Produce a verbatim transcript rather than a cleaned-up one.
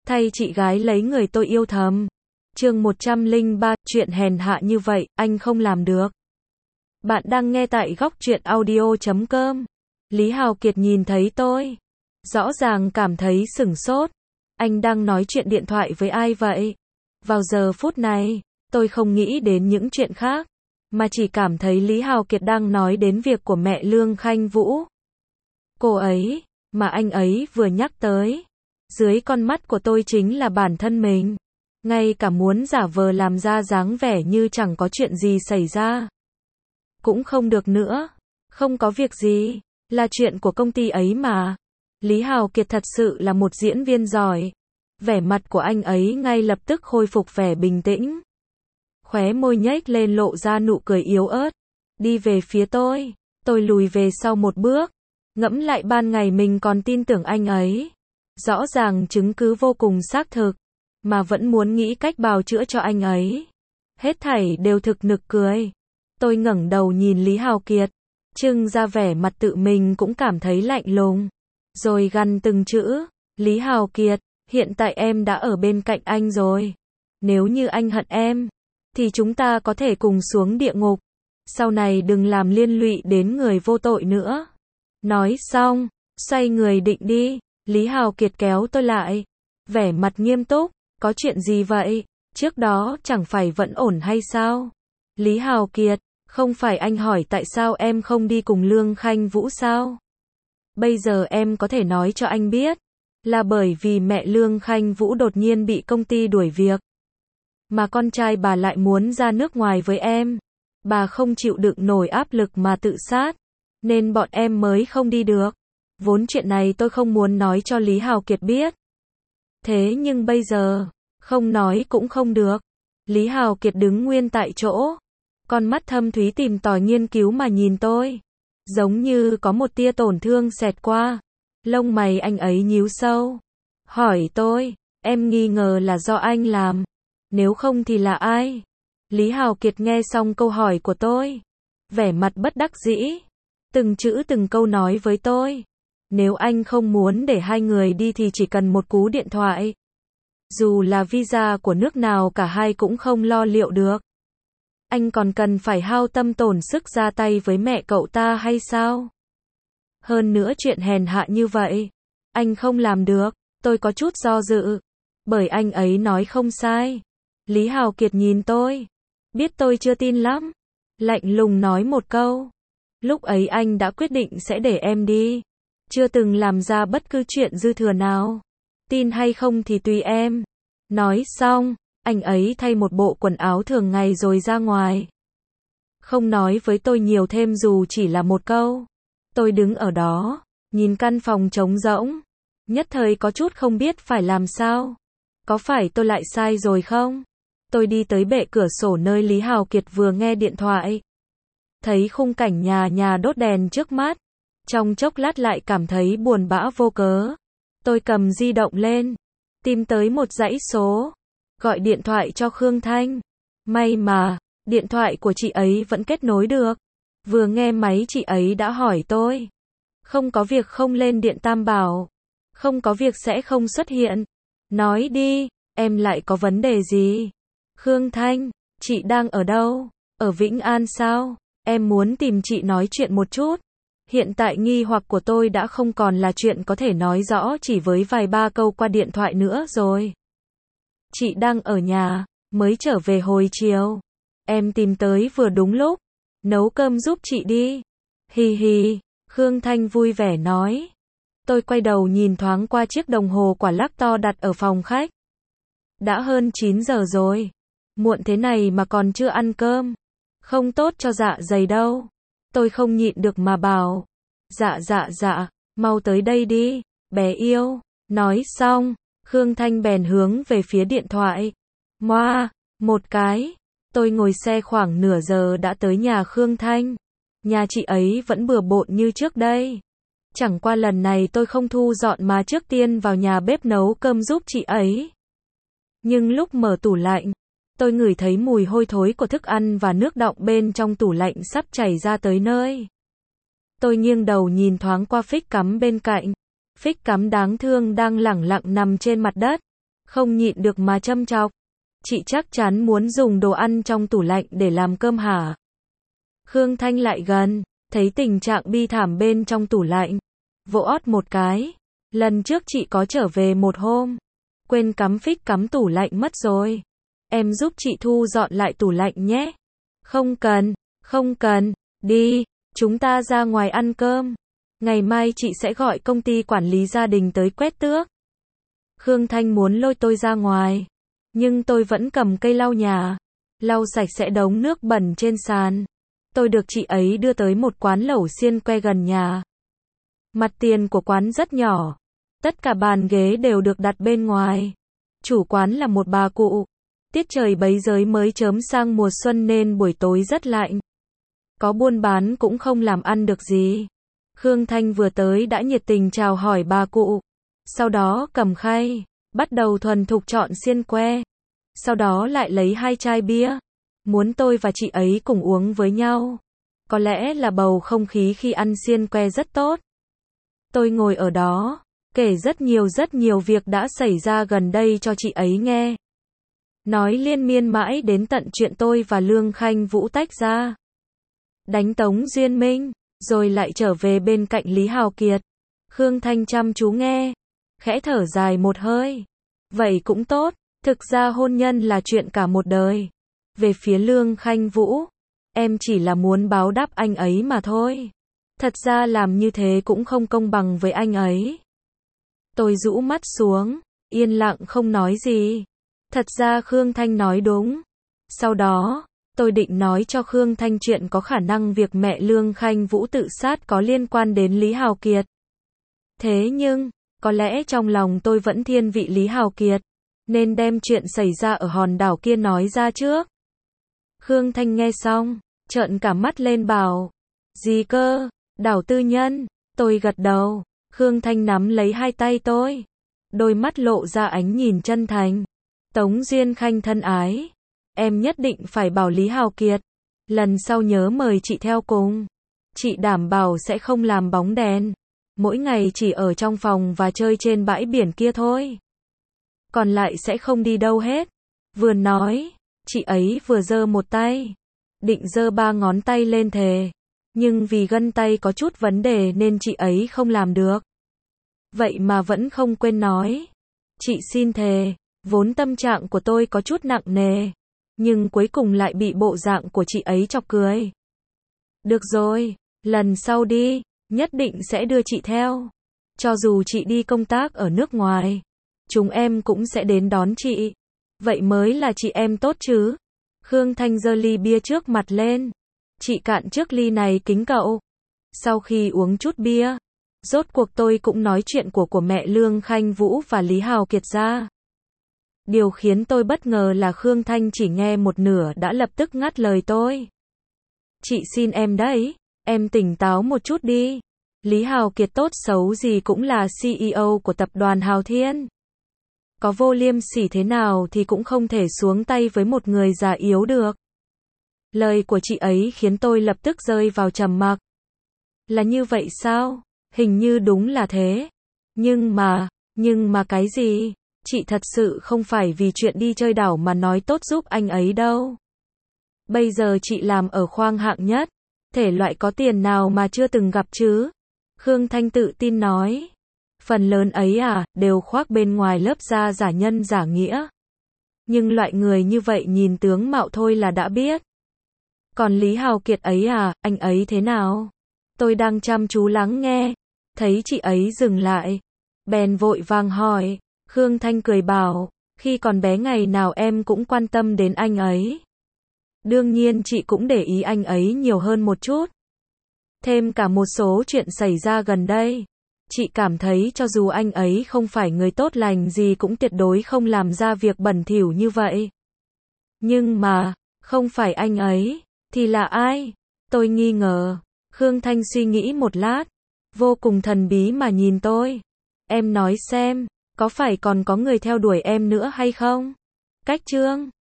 thay chị gái lấy người tôi yêu thầm. Chương một trăm lẻ ba, chuyện hèn hạ như vậy, anh không làm được. Bạn đang nghe tại góc truyện audio chấm com. Lý Hào Kiệt nhìn thấy tôi, rõ ràng cảm thấy sửng sốt. Anh đang nói chuyện điện thoại với ai vậy? Vào giờ phút này, tôi không nghĩ đến những chuyện khác, mà chỉ cảm thấy Lý Hào Kiệt đang nói đến việc của mẹ Lương Khanh Vũ. Cô ấy, mà anh ấy vừa nhắc tới, dưới con mắt của tôi chính là bản thân mình. Ngay cả muốn giả vờ làm ra dáng vẻ như chẳng có chuyện gì xảy ra cũng không được nữa. Không có việc gì, là chuyện của công ty ấy mà. Lý Hào Kiệt thật sự là một diễn viên giỏi. Vẻ mặt của anh ấy ngay lập tức khôi phục vẻ bình tĩnh. Khóe môi nhếch lên lộ ra nụ cười yếu ớt. Đi về phía tôi, tôi lùi về sau một bước. Ngẫm lại ban ngày mình còn tin tưởng anh ấy. Rõ ràng chứng cứ vô cùng xác thực, mà vẫn muốn nghĩ cách bào chữa cho anh ấy. Hết thảy đều thực nực cười. Tôi ngẩng đầu nhìn Lý Hào Kiệt, trưng ra vẻ mặt tự mình cũng cảm thấy lạnh lùng. Rồi gằn từng chữ, Lý Hào Kiệt, hiện tại em đã ở bên cạnh anh rồi. Nếu như anh hận em, thì chúng ta có thể cùng xuống địa ngục. Sau này đừng làm liên lụy đến người vô tội nữa. Nói xong, xoay người định đi, Lý Hào Kiệt kéo tôi lại. Vẻ mặt nghiêm túc, có chuyện gì vậy? Trước đó chẳng phải vẫn ổn hay sao? Lý Hào Kiệt, không phải anh hỏi tại sao em không đi cùng Lương Khanh Vũ sao? Bây giờ em có thể nói cho anh biết, là bởi vì mẹ Lương Khanh Vũ đột nhiên bị công ty đuổi việc. Mà con trai bà lại muốn ra nước ngoài với em. Bà không chịu đựng nổi áp lực mà tự sát, nên bọn em mới không đi được. Vốn chuyện này tôi không muốn nói cho Lý Hào Kiệt biết. Thế nhưng bây giờ, không nói cũng không được. Lý Hào Kiệt đứng nguyên tại chỗ, con mắt thâm thúy tìm tòi nghiên cứu mà nhìn tôi. Giống như có một tia tổn thương xẹt qua. Lông mày anh ấy nhíu sâu. Hỏi tôi, em nghi ngờ là do anh làm. Nếu không thì là ai? Lý Hào Kiệt nghe xong câu hỏi của tôi, vẻ mặt bất đắc dĩ. Từng chữ từng câu nói với tôi. Nếu anh không muốn để hai người đi thì chỉ cần một cú điện thoại. Dù là visa của nước nào cả hai cũng không lo liệu được. Anh còn cần phải hao tâm tổn sức ra tay với mẹ cậu ta hay sao? Hơn nữa chuyện hèn hạ như vậy, anh không làm được. Tôi có chút do dự, bởi anh ấy nói không sai. Lý Hào Kiệt nhìn tôi, biết tôi chưa tin lắm, lạnh lùng nói một câu. Lúc ấy anh đã quyết định sẽ để em đi, chưa từng làm ra bất cứ chuyện dư thừa nào. Tin hay không thì tùy em. Nói xong, anh ấy thay một bộ quần áo thường ngày rồi ra ngoài. Không nói với tôi nhiều thêm dù chỉ là một câu. Tôi đứng ở đó, nhìn căn phòng trống rỗng, nhất thời có chút không biết phải làm sao. Có phải tôi lại sai rồi không? Tôi đi tới bệ cửa sổ nơi Lý Hào Kiệt vừa nghe điện thoại. Thấy khung cảnh nhà nhà đốt đèn trước mắt. Trong chốc lát lại cảm thấy buồn bã vô cớ. Tôi cầm di động lên, tìm tới một dãy số, gọi điện thoại cho Khương Thanh. May mà, điện thoại của chị ấy vẫn kết nối được. Vừa nghe máy chị ấy đã hỏi tôi. Không có việc không lên điện Tam Bảo. Không có việc sẽ không xuất hiện. Nói đi, em lại có vấn đề gì? Khương Thanh, chị đang ở đâu? Ở Vĩnh An sao? Em muốn tìm chị nói chuyện một chút. Hiện tại nghi hoặc của tôi đã không còn là chuyện có thể nói rõ chỉ với vài ba câu qua điện thoại nữa rồi. Chị đang ở nhà, mới trở về hồi chiều. Em tìm tới vừa đúng lúc. Nấu cơm giúp chị đi. Hi hi, Khương Thanh vui vẻ nói. Tôi quay đầu nhìn thoáng qua chiếc đồng hồ quả lắc to đặt ở phòng khách. Đã hơn chín giờ rồi. Muộn thế này mà còn chưa ăn cơm. Không tốt cho dạ dày đâu. Tôi không nhịn được mà bảo. Dạ dạ dạ, mau tới đây đi, bé yêu. Nói xong, Khương Thanh bèn hướng về phía điện thoại. Moa, một cái. Tôi ngồi xe khoảng nửa giờ đã tới nhà Khương Thanh. Nhà chị ấy vẫn bừa bộn như trước đây. Chẳng qua lần này tôi không thu dọn mà trước tiên vào nhà bếp nấu cơm giúp chị ấy. Nhưng lúc mở tủ lạnh, tôi ngửi thấy mùi hôi thối của thức ăn và nước đọng bên trong tủ lạnh sắp chảy ra tới nơi. Tôi nghiêng đầu nhìn thoáng qua phích cắm bên cạnh. Phích cắm đáng thương đang lẳng lặng nằm trên mặt đất, không nhịn được mà châm chọc. Chị chắc chắn muốn dùng đồ ăn trong tủ lạnh để làm cơm hả? Khương Thanh lại gần, thấy tình trạng bi thảm bên trong tủ lạnh. Vỗ ót một cái. Lần trước chị có trở về một hôm. Quên cắm phích cắm tủ lạnh mất rồi. Em giúp chị thu dọn lại tủ lạnh nhé. Không cần, không cần, đi, chúng ta ra ngoài ăn cơm. Ngày mai chị sẽ gọi công ty quản lý gia đình tới quét tước. Khương Thanh muốn lôi tôi ra ngoài. Nhưng tôi vẫn cầm cây lau nhà. Lau sạch sẽ đống nước bẩn trên sàn. Tôi được chị ấy đưa tới một quán lẩu xiên que gần nhà. Mặt tiền của quán rất nhỏ. Tất cả bàn ghế đều được đặt bên ngoài. Chủ quán là một bà cụ. Tiết trời bấy giới mới chớm sang mùa xuân nên buổi tối rất lạnh. Có buôn bán cũng không làm ăn được gì. Khương Thanh vừa tới đã nhiệt tình chào hỏi bà cụ. Sau đó cầm khay, bắt đầu thuần thục chọn xiên que. Sau đó lại lấy hai chai bia. Muốn tôi và chị ấy cùng uống với nhau. Có lẽ là bầu không khí khi ăn xiên que rất tốt. Tôi ngồi ở đó, kể rất nhiều rất nhiều việc đã xảy ra gần đây cho chị ấy nghe. Nói liên miên mãi đến tận chuyện tôi và Lương Khanh Vũ tách ra. Đánh Tống Duyên Minh, rồi lại trở về bên cạnh Lý Hào Kiệt. Khương Thanh chăm chú nghe, khẽ thở dài một hơi. Vậy cũng tốt, thực ra hôn nhân là chuyện cả một đời. Về phía Lương Khanh Vũ, em chỉ là muốn báo đáp anh ấy mà thôi. Thật ra làm như thế cũng không công bằng với anh ấy. Tôi rũ mắt xuống, yên lặng không nói gì. Thật ra Khương Thanh nói đúng. Sau đó, tôi định nói cho Khương Thanh chuyện có khả năng việc mẹ Lương Khanh Vũ tự sát có liên quan đến Lý Hào Kiệt. Thế nhưng, có lẽ trong lòng tôi vẫn thiên vị Lý Hào Kiệt, nên đem chuyện xảy ra ở hòn đảo kia nói ra trước. Khương Thanh nghe xong, trợn cả mắt lên bảo, gì cơ, đảo tư nhân, tôi gật đầu. Khương Thanh nắm lấy hai tay tôi, đôi mắt lộ ra ánh nhìn chân thành. Tống Duyên Khanh thân ái, em nhất định phải bảo Lý Hào Kiệt, lần sau nhớ mời chị theo cùng. Chị đảm bảo sẽ không làm bóng đèn, mỗi ngày chỉ ở trong phòng và chơi trên bãi biển kia thôi. Còn lại sẽ không đi đâu hết. Vừa nói, chị ấy vừa giơ một tay, định giơ ba ngón tay lên thề. Nhưng vì gân tay có chút vấn đề nên chị ấy không làm được. Vậy mà vẫn không quên nói. Chị xin thề, vốn tâm trạng của tôi có chút nặng nề. Nhưng cuối cùng lại bị bộ dạng của chị ấy chọc cười. Được rồi, lần sau đi, nhất định sẽ đưa chị theo. Cho dù chị đi công tác ở nước ngoài, chúng em cũng sẽ đến đón chị. Vậy mới là chị em tốt chứ. Khương Thanh giơ ly bia trước mặt lên. Chị cạn trước ly này kính cậu. Sau khi uống chút bia, rốt cuộc tôi cũng nói chuyện của của mẹ Lương Khanh Vũ và Lý Hào Kiệt ra. Điều khiến tôi bất ngờ là Khương Thanh chỉ nghe một nửa đã lập tức ngắt lời tôi. Chị xin em đấy, em tỉnh táo một chút đi. Lý Hào Kiệt tốt xấu gì cũng là xê e ô của tập đoàn Hào Thiên. Có vô liêm sỉ thế nào thì cũng không thể xuống tay với một người già yếu được. Lời của chị ấy khiến tôi lập tức rơi vào trầm mặc. Là như vậy sao? Hình như đúng là thế. Nhưng mà, nhưng mà cái gì? Chị thật sự không phải vì chuyện đi chơi đảo mà nói tốt giúp anh ấy đâu. Bây giờ chị làm ở khoang hạng nhất. Thể loại có tiền nào mà chưa từng gặp chứ? Khương Thanh tự tin nói. Phần lớn ấy à, đều khoác bên ngoài lớp da giả nhân giả nghĩa. Nhưng loại người như vậy nhìn tướng mạo thôi là đã biết. Còn Lý Hào Kiệt ấy à, anh ấy thế nào? Tôi đang chăm chú lắng nghe. Thấy chị ấy dừng lại. Bèn vội vàng hỏi. Khương Thanh cười bảo. Khi còn bé ngày nào em cũng quan tâm đến anh ấy. Đương nhiên chị cũng để ý anh ấy nhiều hơn một chút. Thêm cả một số chuyện xảy ra gần đây. Chị cảm thấy cho dù anh ấy không phải người tốt lành gì cũng tuyệt đối không làm ra việc bẩn thỉu như vậy. Nhưng mà, không phải anh ấy, thì là ai? Tôi nghi ngờ. Khương Thanh suy nghĩ một lát, vô cùng thần bí mà nhìn tôi. Em nói xem, có phải còn có người theo đuổi em nữa hay không? Cách Trương